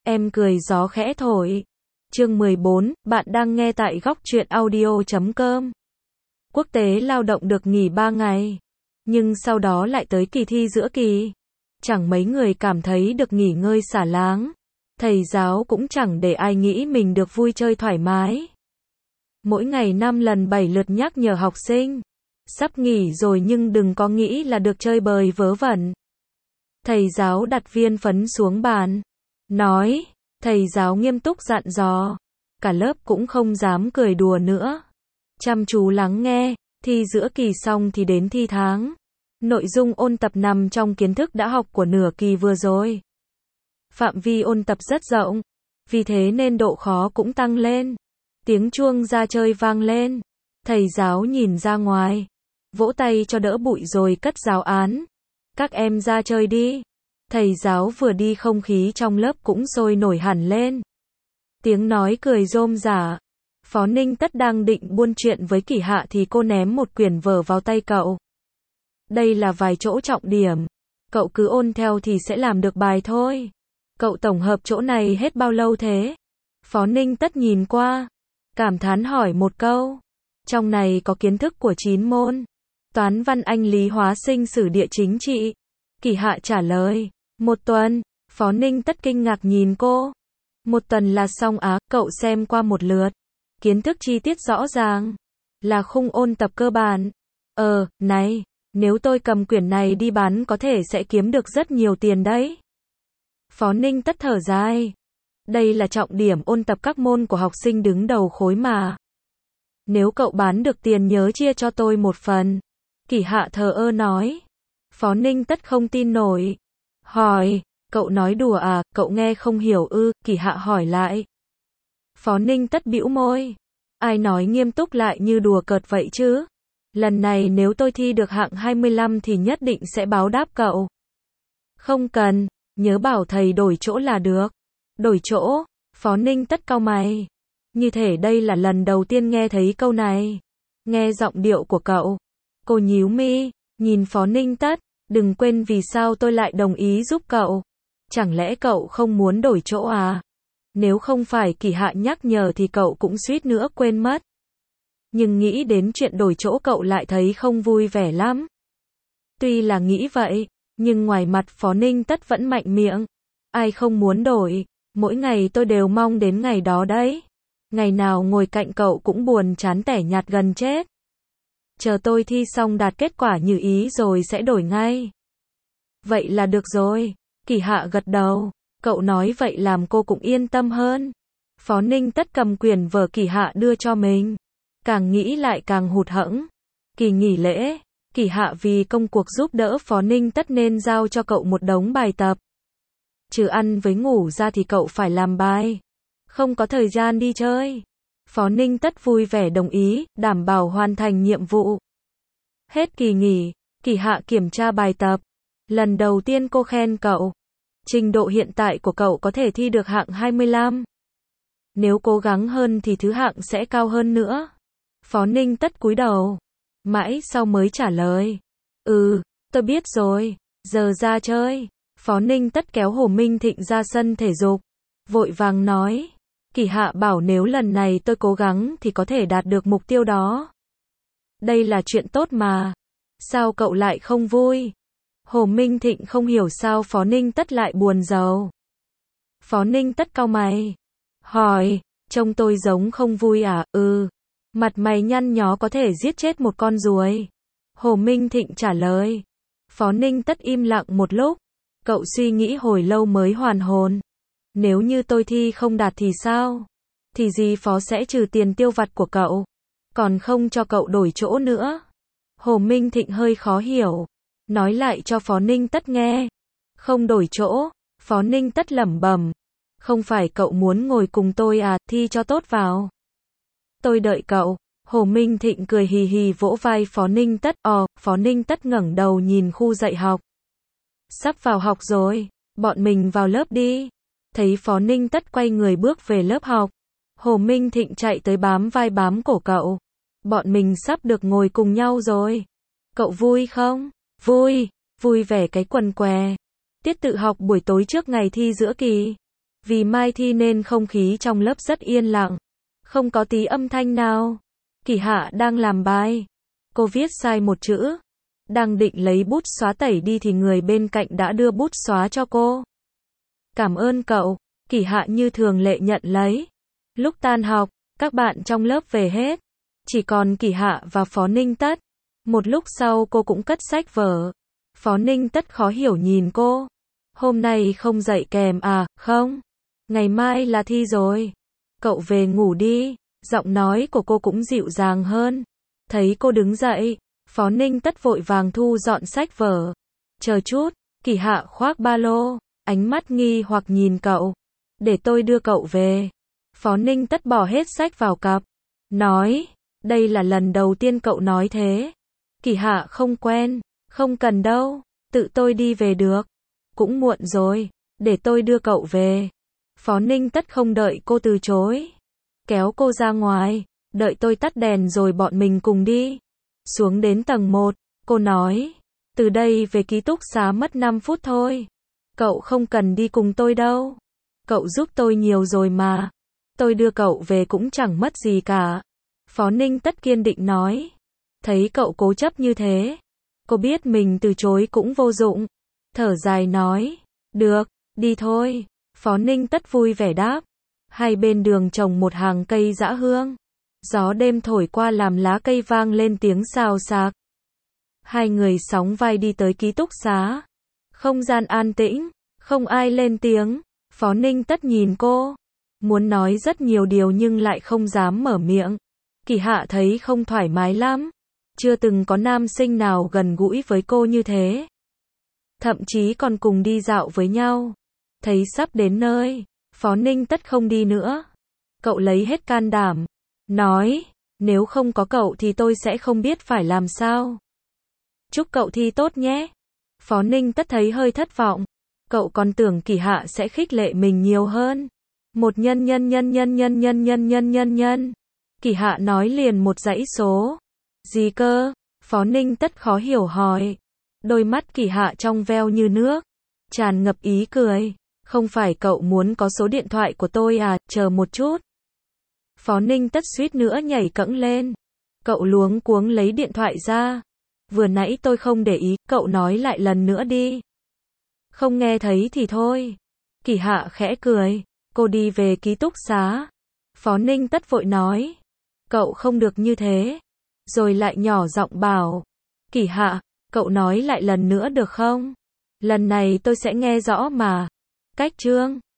Em cười gió khẽ thổi. Chương 14, bạn đang nghe tại góc truyện audio.com. Quốc tế lao động được nghỉ 3 ngày. Nhưng sau đó lại tới kỳ thi giữa kỳ. Chẳng mấy người cảm thấy được nghỉ ngơi xả láng. Thầy giáo cũng chẳng để ai nghĩ mình được vui chơi thoải mái. Mỗi ngày 5 lần 7 lượt nhắc nhở học sinh. Sắp nghỉ rồi nhưng đừng có nghĩ là được chơi bời vớ vẩn. Thầy giáo đặt viên phấn xuống bàn. Nói, thầy giáo nghiêm túc dặn dò. Cả lớp cũng không dám cười đùa nữa. Chăm chú lắng nghe, thi giữa kỳ xong thì đến thi tháng. Nội dung ôn tập nằm trong kiến thức đã học của nửa kỳ vừa rồi. Phạm vi ôn tập rất rộng, vì thế nên độ khó cũng tăng lên. Tiếng chuông ra chơi vang lên. Thầy giáo nhìn ra ngoài, vỗ tay cho đỡ bụi rồi cất giáo án. Các em ra chơi đi. Thầy giáo vừa đi không khí trong lớp cũng sôi nổi hẳn lên. Tiếng nói cười rôm rả. Phó Ninh Tất đang định buôn chuyện với Kỷ Hạ thì cô ném một quyển vở vào tay cậu. Đây là vài chỗ trọng điểm. Cậu cứ ôn theo thì sẽ làm được bài thôi. Cậu tổng hợp chỗ này hết bao lâu thế? Phó Ninh Tất nhìn qua, cảm thán hỏi một câu. Trong này có kiến thức của 9 môn. Toán văn Anh lý hóa sinh sử địa chính trị. Kỷ Hạ trả lời. 1 tuần. Phó Ninh Tất kinh ngạc nhìn cô. 1 tuần là xong á? Cậu xem qua một lượt. Kiến thức chi tiết rõ ràng. Là khung ôn tập cơ bản. Này, nếu tôi cầm quyển này đi bán có thể sẽ kiếm được rất nhiều tiền đấy. Phó Ninh Tất thở dài. Đây là trọng điểm ôn tập các môn của học sinh đứng đầu khối mà. Nếu cậu bán được tiền nhớ chia cho tôi một phần. Kỷ Hạ thờ ơ nói. Phó Ninh Tất không tin nổi. Hỏi, cậu nói đùa à, cậu nghe không hiểu ư? Kỷ Hạ hỏi lại. Phó Ninh Tất bĩu môi. Ai nói nghiêm túc lại như đùa cợt vậy chứ? Lần này nếu tôi thi được hạng 25 thì nhất định sẽ báo đáp cậu. Không cần, nhớ bảo thầy đổi chỗ là được. Đổi chỗ? Phó Ninh Tất cau mày. Như thể đây là lần đầu tiên nghe thấy câu này. Nghe giọng điệu của cậu. Cô nhíu mi, nhìn Phó Ninh Tất. Đừng quên vì sao tôi lại đồng ý giúp cậu. Chẳng lẽ cậu không muốn đổi chỗ à? Nếu không phải Kỷ Hạ nhắc nhở thì cậu cũng suýt nữa quên mất. Nhưng nghĩ đến chuyện đổi chỗ cậu lại thấy không vui vẻ lắm. Tuy là nghĩ vậy, nhưng ngoài mặt Phó Ninh Tất vẫn mạnh miệng. Ai không muốn đổi, mỗi ngày tôi đều mong đến ngày đó đấy. Ngày nào ngồi cạnh cậu cũng buồn chán tẻ nhạt gần chết. Chờ tôi thi xong đạt kết quả như ý rồi sẽ đổi ngay. Vậy là được rồi. Kỷ Hạ gật đầu. Cậu nói vậy làm cô cũng yên tâm hơn. Phó Ninh Tất cầm quyển vở Kỷ Hạ đưa cho mình. Càng nghĩ lại càng hụt hẫng. Kỳ nghỉ lễ, Kỷ Hạ vì công cuộc giúp đỡ Phó Ninh Tất nên giao cho cậu một đống bài tập. Trừ ăn với ngủ ra thì cậu phải làm bài. Không có thời gian đi chơi. Phó Ninh Tất vui vẻ đồng ý, đảm bảo hoàn thành nhiệm vụ. Hết kỳ nghỉ, Kỷ Hạ kiểm tra bài tập. Lần đầu tiên cô khen cậu. Trình độ hiện tại của cậu có thể thi được hạng 25. Nếu cố gắng hơn thì thứ hạng sẽ cao hơn nữa. Phó Ninh Tất cúi đầu. Mãi sau mới trả lời. Tôi biết rồi, giờ ra chơi. Phó Ninh Tất kéo Hồ Minh Thịnh ra sân thể dục. Vội vàng nói. Kỷ Hạ bảo nếu lần này tôi cố gắng thì có thể đạt được mục tiêu đó. Đây là chuyện tốt mà. Sao cậu lại không vui? Hồ Minh Thịnh không hiểu sao Phó Ninh Tất lại buồn rầu. Phó Ninh Tất cau mày. Hỏi, trông tôi giống không vui à? Mặt mày nhăn nhó có thể giết chết một con ruồi. Hồ Minh Thịnh trả lời. Phó Ninh Tất im lặng một lúc. Cậu suy nghĩ hồi lâu mới hoàn hồn. Nếu như tôi thi không đạt thì sao? Thì gì Phó sẽ trừ tiền tiêu vặt của cậu. Còn không cho cậu đổi chỗ nữa. Hồ Minh Thịnh hơi khó hiểu. Nói lại cho Phó Ninh Tất nghe. Không đổi chỗ. Phó Ninh Tất lẩm bẩm. Không phải cậu muốn ngồi cùng tôi à, thi cho tốt vào. Tôi đợi cậu. Hồ Minh Thịnh cười hì hì vỗ vai Phó Ninh Tất. Phó Ninh Tất ngẩng đầu nhìn khu dạy học. Sắp vào học rồi. Bọn mình vào lớp đi. Thấy Phó Ninh Tất quay người bước về lớp học. Hồ Minh Thịnh chạy tới bám vai bám cổ cậu. Bọn mình sắp được ngồi cùng nhau rồi. Cậu vui không? Vui. Vui vẻ cái quần què. Tiết tự học buổi tối trước ngày thi giữa kỳ. Vì mai thi nên không khí trong lớp rất yên lặng. Không có tí âm thanh nào. Kỳ Hạ đang làm bài. Cô viết sai một chữ. Đang định lấy bút xóa tẩy đi thì người bên cạnh đã đưa bút xóa cho cô. Cảm ơn cậu. Kỳ Hạ như thường lệ nhận lấy. Lúc tan học, các bạn trong lớp về hết. Chỉ còn Kỳ Hạ và Phó Ninh Tất. Một lúc sau cô cũng cất sách vở. Phó Ninh Tất khó hiểu nhìn cô. Hôm nay không dạy kèm à? Không. Ngày mai là thi rồi. Cậu về ngủ đi. Giọng nói của cô cũng dịu dàng hơn. Thấy cô đứng dậy, Phó Ninh Tất vội vàng thu dọn sách vở. Chờ chút. Kỳ Hạ khoác ba lô, ánh mắt nghi hoặc nhìn cậu. Để tôi đưa cậu về. Phó Ninh Tất bỏ hết sách vào cặp. Nói, đây là lần đầu tiên cậu nói thế. Kỳ Hạ không quen. Không cần đâu. Tự tôi đi về được. Cũng muộn rồi. Để tôi đưa cậu về. Phó Ninh Tất không đợi cô từ chối. Kéo cô ra ngoài. Đợi tôi tắt đèn rồi bọn mình cùng đi. Xuống đến tầng 1. Cô nói. Từ đây về ký túc xá mất 5 phút thôi. Cậu không cần đi cùng tôi đâu. Cậu giúp tôi nhiều rồi mà. Tôi đưa cậu về cũng chẳng mất gì cả. Phó Ninh Tất kiên định nói. Thấy cậu cố chấp như thế. Cô biết mình từ chối cũng vô dụng. Thở dài nói. Được, đi thôi. Phó Ninh Tất vui vẻ đáp. Hai bên đường trồng một hàng cây dã hương. Gió đêm thổi qua làm lá cây vang lên tiếng xào xạc. Hai người sóng vai đi tới ký túc xá. Không gian an tĩnh, không ai lên tiếng. Phó Ninh Tất nhìn cô. Muốn nói rất nhiều điều nhưng lại không dám mở miệng. Kỳ Hạ thấy không thoải mái lắm. Chưa từng có nam sinh nào gần gũi với cô như thế. Thậm chí còn cùng đi dạo với nhau. Thấy sắp đến nơi, Phó Ninh Tất không đi nữa. Cậu lấy hết can đảm. Nói, nếu không có cậu thì tôi sẽ không biết phải làm sao. Chúc cậu thi tốt nhé. Phó Ninh Tất thấy hơi thất vọng. Cậu còn tưởng Kỳ Hạ sẽ khích lệ mình nhiều hơn. Một nhân. Kỳ Hạ nói liền một dãy số. Gì cơ? Phó Ninh Tất khó hiểu hỏi. Đôi mắt Kỳ Hạ trong veo như nước. Tràn ngập ý cười. Không phải cậu muốn có số điện thoại của tôi à, chờ một chút. Phó Ninh Tất suýt nữa nhảy cẫng lên. Cậu luống cuống lấy điện thoại ra. Vừa nãy tôi không để ý, cậu nói lại lần nữa đi. Không nghe thấy thì thôi. Kỳ Hạ khẽ cười. Cô đi về ký túc xá. Phó Ninh Tất vội nói. Cậu không được như thế. Rồi lại nhỏ giọng bảo. Kỳ Hạ, cậu nói lại lần nữa được không? Lần này tôi sẽ nghe rõ mà. Cách chương